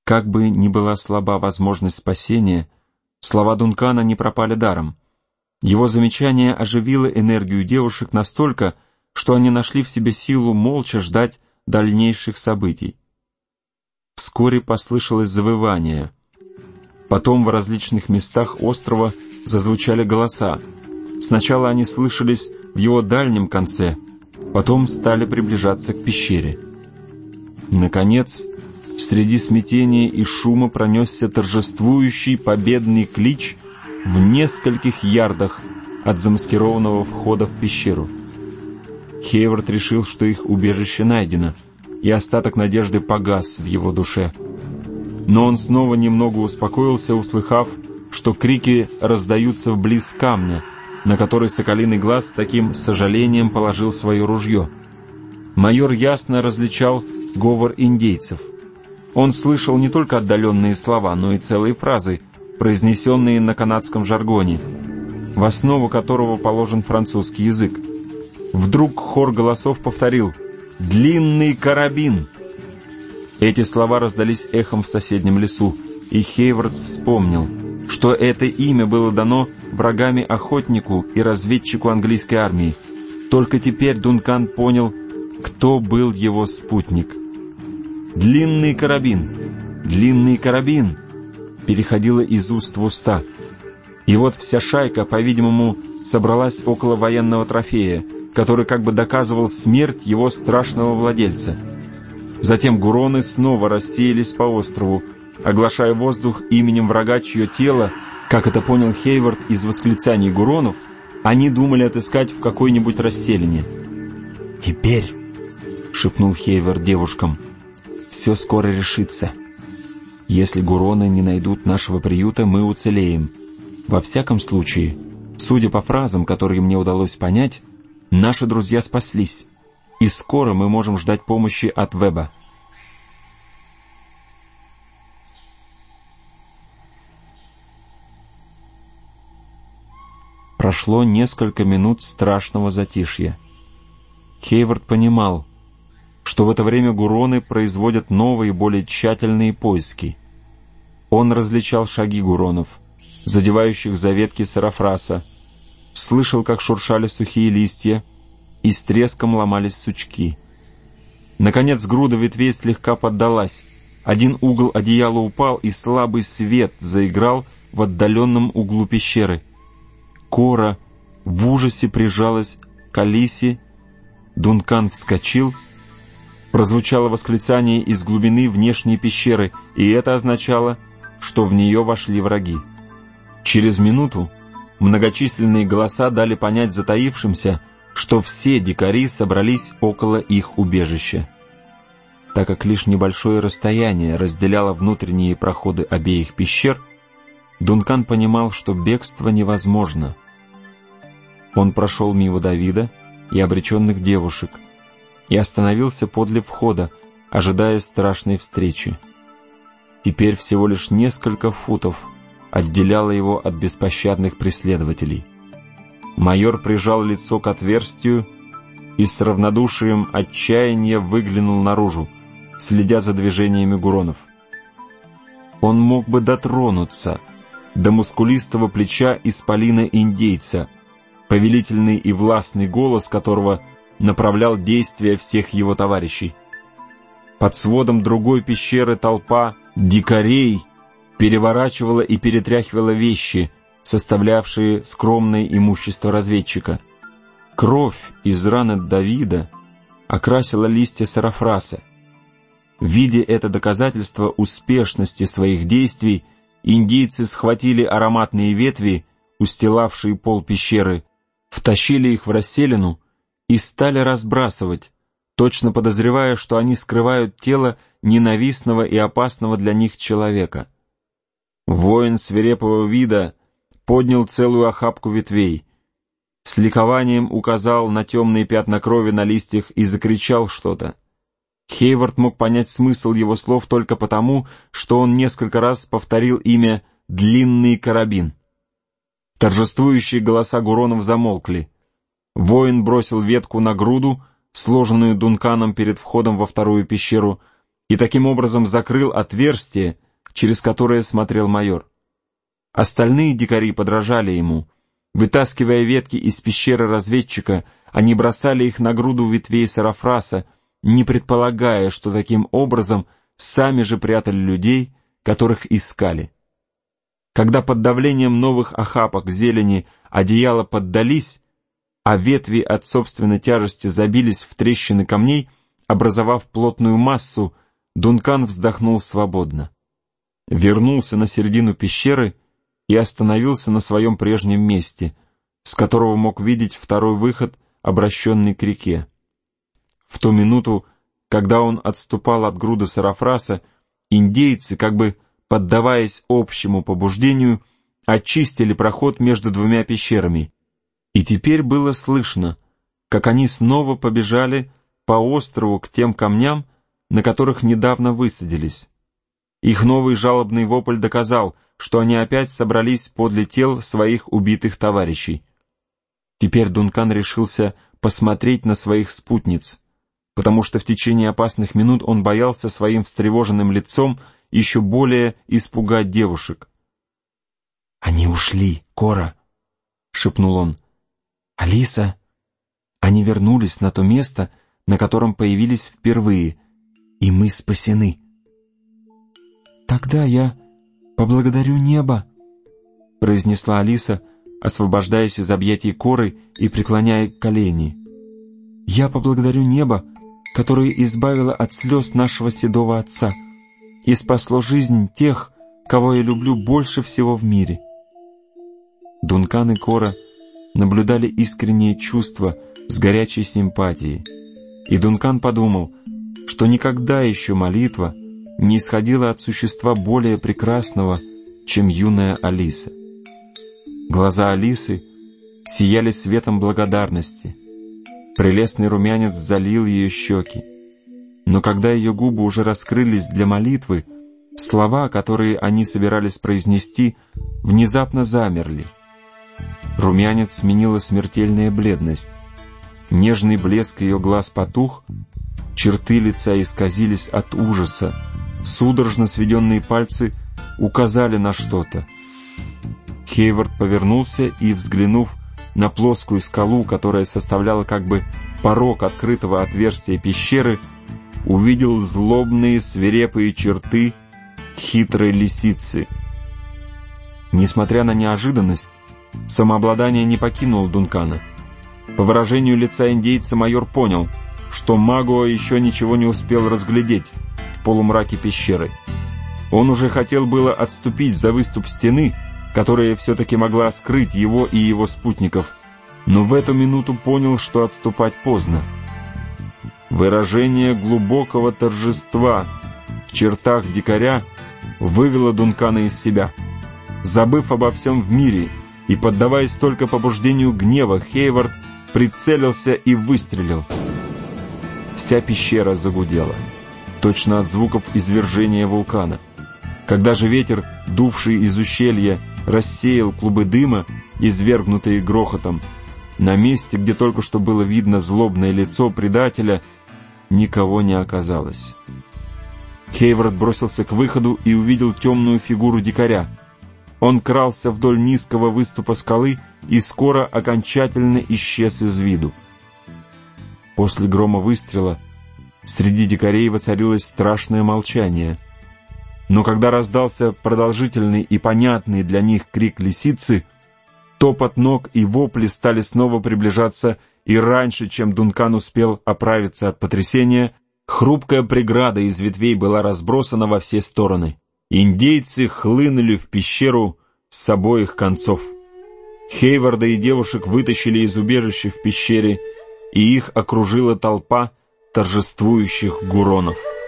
Как бы ни была слаба возможность спасения, слова Дункана не пропали даром. Его замечание оживило энергию девушек настолько, что они нашли в себе силу молча ждать дальнейших событий. Вскоре послышалось завывание. Потом в различных местах острова зазвучали голоса. Сначала они слышались в его дальнем конце, потом стали приближаться к пещере. Наконец, среди смятения и шума пронесся торжествующий победный клич в нескольких ярдах от замаскированного входа в пещеру. Хейвард решил, что их убежище найдено, и остаток надежды погас в его душе. Но он снова немного успокоился, услыхав, что крики раздаются вблиз камня, на который Соколиный Глаз с таким сожалением положил свое ружье. Майор ясно различал говор индейцев. Он слышал не только отдаленные слова, но и целые фразы, произнесенные на канадском жаргоне, в основу которого положен французский язык. Вдруг хор голосов повторил «Длинный карабин!». Эти слова раздались эхом в соседнем лесу, и Хейвард вспомнил, что это имя было дано врагами охотнику и разведчику английской армии. Только теперь Дункан понял, кто был его спутник. «Длинный карабин! Длинный карабин!» переходило из уст в уста. И вот вся шайка, по-видимому, собралась около военного трофея, который как бы доказывал смерть его страшного владельца. Затем гуроны снова рассеялись по острову, оглашая воздух именем врага, чье тело, как это понял Хейвард из восклицаний гуронов, они думали отыскать в какой-нибудь расселине. «Теперь», — шепнул Хейвард девушкам, — «все скоро решится. Если гуроны не найдут нашего приюта, мы уцелеем. Во всяком случае, судя по фразам, которые мне удалось понять, наши друзья спаслись, и скоро мы можем ждать помощи от Веба». Прошло несколько минут страшного затишья. Хейвард понимал, что в это время гуроны производят новые, более тщательные поиски. Он различал шаги гуронов, задевающих за ветки сарафраса, слышал, как шуршали сухие листья, и с треском ломались сучки. Наконец груда ветвей слегка поддалась, один угол одеяла упал, и слабый свет заиграл в отдаленном углу пещеры. Кора в ужасе прижалась к Алисе, Дункан вскочил, прозвучало восклицание из глубины внешней пещеры, и это означало, что в нее вошли враги. Через минуту многочисленные голоса дали понять затаившимся, что все дикари собрались около их убежища. Так как лишь небольшое расстояние разделяло внутренние проходы обеих пещер, Дункан понимал, что бегство невозможно. Он прошел мимо Давида и обреченных девушек и остановился подле входа, ожидая страшной встречи. Теперь всего лишь несколько футов отделяло его от беспощадных преследователей. Майор прижал лицо к отверстию и с равнодушием отчаяния выглянул наружу, следя за движениями гуронов. Он мог бы дотронуться до мускулистого плеча исполина-индейца, повелительный и властный голос которого направлял действия всех его товарищей. Под сводом другой пещеры толпа дикарей переворачивала и перетряхивала вещи, составлявшие скромное имущество разведчика. Кровь из раны Давида окрасила листья сарафраса. Видя это доказательство успешности своих действий, индейцы схватили ароматные ветви, устилавшие пол пещеры, втащили их в расселину и стали разбрасывать, точно подозревая, что они скрывают тело ненавистного и опасного для них человека. Воин свирепого вида поднял целую охапку ветвей, с ликованием указал на темные пятна крови на листьях и закричал что-то. Хейвард мог понять смысл его слов только потому, что он несколько раз повторил имя «Длинный карабин». Торжествующие голоса гуронов замолкли. Воин бросил ветку на груду, сложенную Дунканом перед входом во вторую пещеру, и таким образом закрыл отверстие, через которое смотрел майор. Остальные дикари подражали ему. Вытаскивая ветки из пещеры разведчика, они бросали их на груду ветвей сарафраса, не предполагая, что таким образом сами же прятали людей, которых искали. Когда под давлением новых охапок зелени одеяла поддались, а ветви от собственной тяжести забились в трещины камней, образовав плотную массу, Дункан вздохнул свободно. Вернулся на середину пещеры и остановился на своем прежнем месте, с которого мог видеть второй выход, обращенный к реке. В ту минуту, когда он отступал от груды сарафраса, индейцы, как бы поддаваясь общему побуждению, очистили проход между двумя пещерами, и теперь было слышно, как они снова побежали по острову к тем камням, на которых недавно высадились. Их новый жалобный вопль доказал, что они опять собрались подле тел своих убитых товарищей. Теперь Дункан решился посмотреть на своих спутниц, потому что в течение опасных минут он боялся своим встревоженным лицом еще более испугать девушек. «Они ушли, Кора!» — шепнул он. «Алиса!» Они вернулись на то место, на котором появились впервые, и мы спасены. «Тогда я поблагодарю небо», — произнесла Алиса, освобождаясь из объятий Коры и преклоняя колени. «Я поблагодарю небо, которое избавило от слез нашего седого отца и спасло жизнь тех, кого я люблю больше всего в мире». Дункан и Кора наблюдали искреннее чувство с горячей симпатией, и Дункан подумал, что никогда еще молитва не исходила от существа более прекрасного, чем юная Алиса. Глаза Алисы сияли светом благодарности. Прелестный румянец залил ее щеки. Но когда ее губы уже раскрылись для молитвы, слова, которые они собирались произнести, внезапно замерли. Румянец сменила смертельная бледность. Нежный блеск ее глаз потух, черты лица исказились от ужаса, судорожно сведенные пальцы указали на что-то. Хейвард повернулся и, взглянув на плоскую скалу, которая составляла как бы порог открытого отверстия пещеры, увидел злобные свирепые черты хитрой лисицы. Несмотря на неожиданность, самообладание не покинуло Дункана. По выражению лица индейца майор понял, что Магуа еще ничего не успел разглядеть в полумраке пещеры. Он уже хотел было отступить за выступ стены, которая все-таки могла скрыть его и его спутников, но в эту минуту понял, что отступать поздно. Выражение глубокого торжества в чертах дикаря вывело Дункана из себя. Забыв обо всем в мире и поддаваясь только побуждению гнева, Хейвард прицелился и выстрелил. Вся пещера загудела, точно от звуков извержения вулкана. Когда же ветер, дувший из ущелья, рассеял клубы дыма, извергнутые грохотом, на месте, где только что было видно злобное лицо предателя, никого не оказалось. Хейвард бросился к выходу и увидел темную фигуру дикаря. Он крался вдоль низкого выступа скалы и скоро окончательно исчез из виду. После грома выстрела среди дикарей воцарилось страшное молчание. Но когда раздался продолжительный и понятный для них крик лисицы, топот ног и вопли стали снова приближаться, и раньше, чем Дункан успел оправиться от потрясения, хрупкая преграда из ветвей была разбросана во все стороны. Индейцы хлынули в пещеру с обоих концов. Хейварда и девушек вытащили из убежища в пещере, и их окружила толпа торжествующих гуронов.